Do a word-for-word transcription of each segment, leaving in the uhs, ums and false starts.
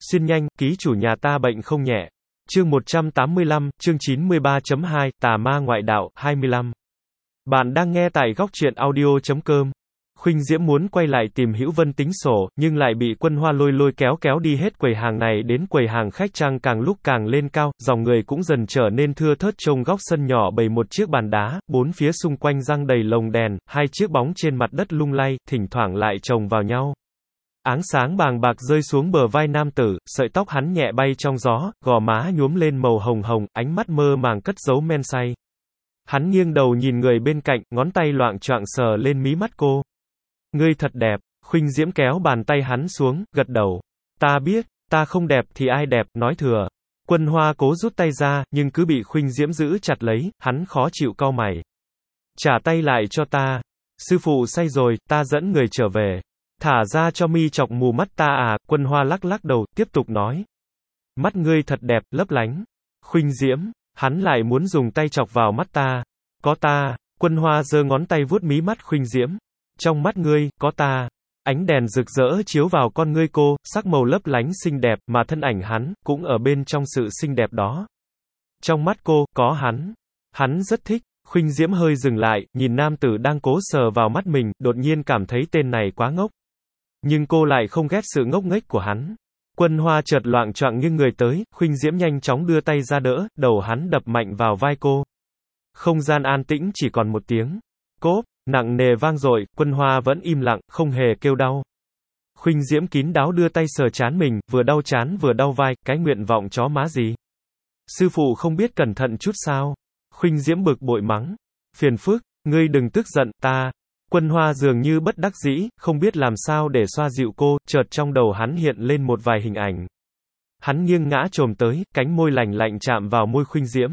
Xuyên nhanh, ký chủ nhà ta bệnh không nhẹ. Chương một trăm tám mươi lăm, chương chín mươi ba chấm hai, Tà ma ngoại đạo, hai mươi lăm. Bạn đang nghe tại góc truyện audio chấm com. Khuynh Diễm muốn quay lại tìm Hữu Vân tính sổ, nhưng lại bị Quân Hoa lôi lôi kéo kéo đi hết quầy hàng này đến quầy hàng khách trang càng lúc càng lên cao, dòng người cũng dần trở nên thưa thớt. Trông góc sân nhỏ bày một chiếc bàn đá, bốn phía xung quanh răng đầy lồng đèn, hai chiếc bóng trên mặt đất lung lay, thỉnh thoảng lại chồng vào nhau. Áng sáng bàng bạc rơi xuống bờ vai nam tử, sợi tóc hắn nhẹ bay trong gió, gò má nhuốm lên màu hồng hồng, ánh mắt mơ màng cất giấu men say. Hắn nghiêng đầu nhìn người bên cạnh, ngón tay loạng choạng sờ lên mí mắt cô. Ngươi thật đẹp. Khuynh Diễm kéo bàn tay hắn xuống, gật đầu. Ta biết, ta không đẹp thì ai đẹp, nói thừa. Quân Hoa cố rút tay ra, nhưng cứ bị Khuynh Diễm giữ chặt lấy, hắn khó chịu cau mày. Trả tay lại cho ta. Sư phụ say rồi, ta dẫn người trở về. Thả ra cho mi chọc mù mắt ta à. Quân Hoa lắc lắc đầu, tiếp tục nói. Mắt ngươi thật đẹp, lấp lánh. Khuynh Diễm, hắn lại muốn dùng tay chọc vào mắt ta. Có ta. Quân Hoa giơ ngón tay vuốt mí mắt Khuynh Diễm. Trong mắt ngươi, có ta. Ánh đèn rực rỡ chiếu vào con ngươi cô, sắc màu lấp lánh xinh đẹp, mà thân ảnh hắn, cũng ở bên trong sự xinh đẹp đó. Trong mắt cô, có hắn. Hắn rất thích. Khuynh Diễm hơi dừng lại, nhìn nam tử đang cố sờ vào mắt mình, đột nhiên cảm thấy tên này quá ngốc. Nhưng cô lại không ghét sự ngốc nghếch của hắn. Quân Hoa chợt loạng choạng nghiêng người tới, Khuynh Diễm nhanh chóng đưa tay ra đỡ, đầu hắn đập mạnh vào vai cô. Không gian an tĩnh chỉ còn một tiếng. Cốp. Nặng nề vang dội, Quân Hoa vẫn im lặng, không hề kêu đau. Khuynh Diễm kín đáo đưa tay sờ trán mình, vừa đau trán vừa đau vai, cái nguyện vọng chó má gì. Sư phụ không biết cẩn thận chút sao? Khuynh Diễm bực bội mắng. Phiền phức, ngươi đừng tức giận, ta. Quân Hoa dường như bất đắc dĩ, không biết làm sao để xoa dịu cô, chợt trong đầu hắn hiện lên một vài hình ảnh. Hắn nghiêng ngã chồm tới, cánh môi lành lạnh chạm vào môi Khuynh Diễm.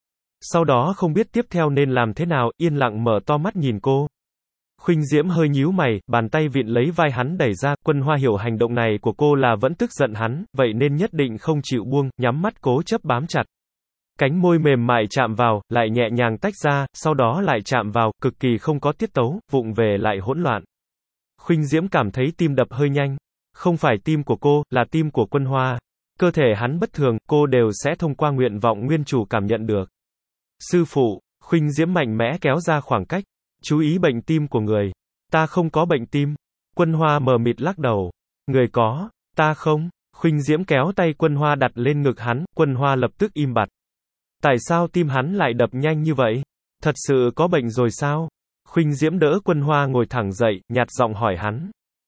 Sau đó không biết tiếp theo nên làm thế nào, yên lặng mở to mắt nhìn cô. Khuynh Diễm hơi nhíu mày, bàn tay vịn lấy vai hắn đẩy ra. Quân Hoa hiểu hành động này của cô là vẫn tức giận hắn, vậy nên nhất định không chịu buông, nhắm mắt cố chấp bám chặt. Cánh môi mềm mại chạm vào, lại nhẹ nhàng tách ra, sau đó lại chạm vào, cực kỳ không có tiết tấu, vụng về lại hỗn loạn. Khuynh Diễm cảm thấy tim đập hơi nhanh. Không phải tim của cô, là tim của Quân Hoa. Cơ thể hắn bất thường, cô đều sẽ thông qua nguyện vọng nguyên chủ cảm nhận được. Sư phụ. Khuynh Diễm mạnh mẽ kéo ra khoảng cách. Chú ý bệnh tim của người. Ta không có bệnh tim. Quân Hoa mờ mịt lắc đầu. Người có. Ta không. Khuynh Diễm kéo tay Quân Hoa đặt lên ngực hắn, Quân Hoa lập tức im bặt. Tại sao tim hắn lại đập nhanh như vậy? Thật sự có bệnh rồi sao? Khuynh Diễm đỡ Quân Hoa ngồi thẳng dậy, nhạt giọng hỏi hắn.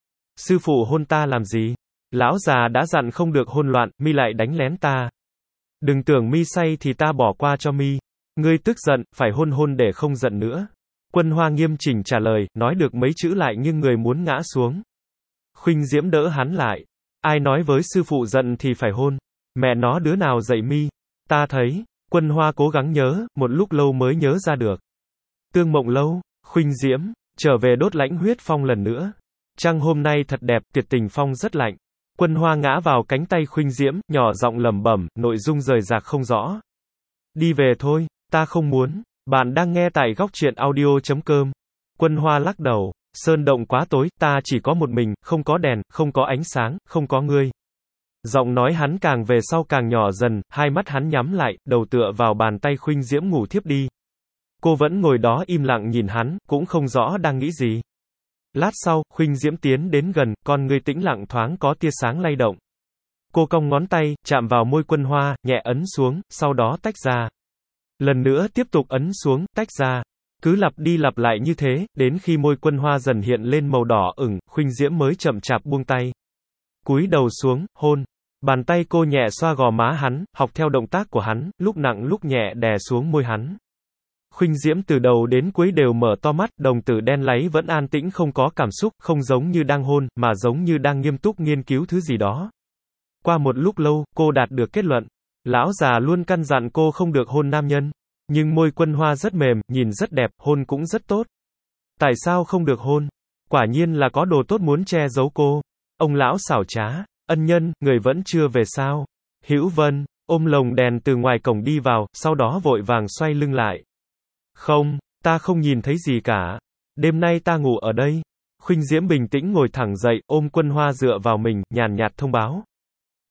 Sư phụ hôn ta làm gì? Lão già đã dặn không được hôn loạn, mi lại đánh lén ta. Đừng tưởng mi say thì ta bỏ qua cho mi. Ngươi tức giận, phải hôn hôn để không giận nữa. Quân Hoa nghiêm chỉnh trả lời, nói được mấy chữ lại nhưng người muốn ngã xuống. Khuynh Diễm đỡ hắn lại. Ai nói với sư phụ giận thì phải hôn? Mẹ nó đứa nào dạy mi? Ta thấy. Quân Hoa cố gắng nhớ, một lúc lâu mới nhớ ra được. Tương Mộng Lâu. Khuynh Diễm, trở về đốt lãnh huyết phong lần nữa. Trăng hôm nay thật đẹp, tuyệt tình phong rất lạnh. Quân Hoa ngã vào cánh tay Khuynh Diễm, nhỏ giọng lẩm bẩm, nội dung rời rạc không rõ. Đi về thôi, ta không muốn. Bạn đang nghe tại góc truyện audio chấm com. Quân Hoa lắc đầu. Sơn động quá tối, ta chỉ có một mình, không có đèn, không có ánh sáng, không có ngươi. Giọng nói hắn càng về sau càng nhỏ dần, hai mắt hắn nhắm lại, đầu tựa vào bàn tay Khuynh Diễm ngủ thiếp đi. Cô vẫn ngồi đó im lặng nhìn hắn, cũng không rõ đang nghĩ gì. Lát sau, Khuynh Diễm tiến đến gần, con ngươi tĩnh lặng thoáng có tia sáng lay động. Cô cong ngón tay, chạm vào môi Quân Hoa, nhẹ ấn xuống, sau đó tách ra. Lần nữa tiếp tục ấn xuống, tách ra. Cứ lặp đi lặp lại như thế, đến khi môi Quân Hoa dần hiện lên màu đỏ ửng, Khuynh Diễm mới chậm chạp buông tay. Cúi đầu xuống, hôn. Bàn tay cô nhẹ xoa gò má hắn, học theo động tác của hắn, lúc nặng lúc nhẹ đè xuống môi hắn. Khuynh Diễm từ đầu đến cuối đều mở to mắt, đồng tử đen láy vẫn an tĩnh không có cảm xúc, không giống như đang hôn, mà giống như đang nghiêm túc nghiên cứu thứ gì đó. Qua một lúc lâu, cô đạt được kết luận. Lão già luôn căn dặn cô không được hôn nam nhân. Nhưng môi Quân Hoa rất mềm, nhìn rất đẹp, hôn cũng rất tốt. Tại sao không được hôn? Quả nhiên là có đồ tốt muốn che giấu cô. Ông lão xảo trá. Ân nhân, người vẫn chưa về sao? Hữu Vân, ôm lồng đèn từ ngoài cổng đi vào, sau đó vội vàng xoay lưng lại. Không, ta không nhìn thấy gì cả. Đêm nay ta ngủ ở đây. Khuynh Diễm bình tĩnh ngồi thẳng dậy, ôm Quân Hoa dựa vào mình, nhàn nhạt thông báo.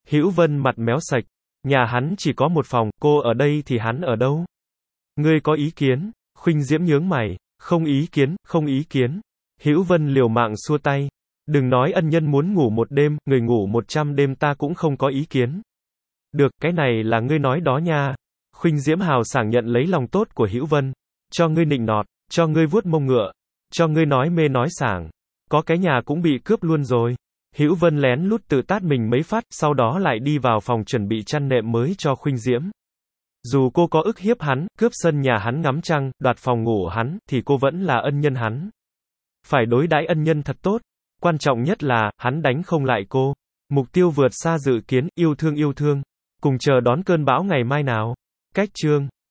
Hữu Vân mặt méo sạch. Nhà hắn chỉ có một phòng, cô ở đây thì hắn ở đâu? Ngươi có ý kiến? Khuynh Diễm nhướng mày. Không ý kiến, không ý kiến. Hữu Vân liều mạng xua tay. Đừng nói ân nhân muốn ngủ một đêm, người ngủ một trăm đêm ta cũng không có ý kiến. Được, cái này là ngươi nói đó nha. Khuynh Diễm hào sảng nhận lấy lòng tốt của Hữu Vân. Cho ngươi nịnh nọt, cho ngươi vuốt mông ngựa, cho ngươi nói mê nói sảng. Có cái nhà cũng bị cướp luôn rồi. Hữu Vân lén lút tự tát mình mấy phát, sau đó lại đi vào phòng chuẩn bị chăn nệm mới cho Khuynh Diễm. Dù cô có ức hiếp hắn, cướp sân nhà hắn ngắm trăng, đoạt phòng ngủ hắn, thì cô vẫn là ân nhân hắn. Phải đối đãi ân nhân thật tốt. Quan trọng nhất là, hắn đánh không lại cô. Mục tiêu vượt xa dự kiến, yêu thương yêu thương. Cùng chờ đón cơn bão ngày mai nào. Cách chương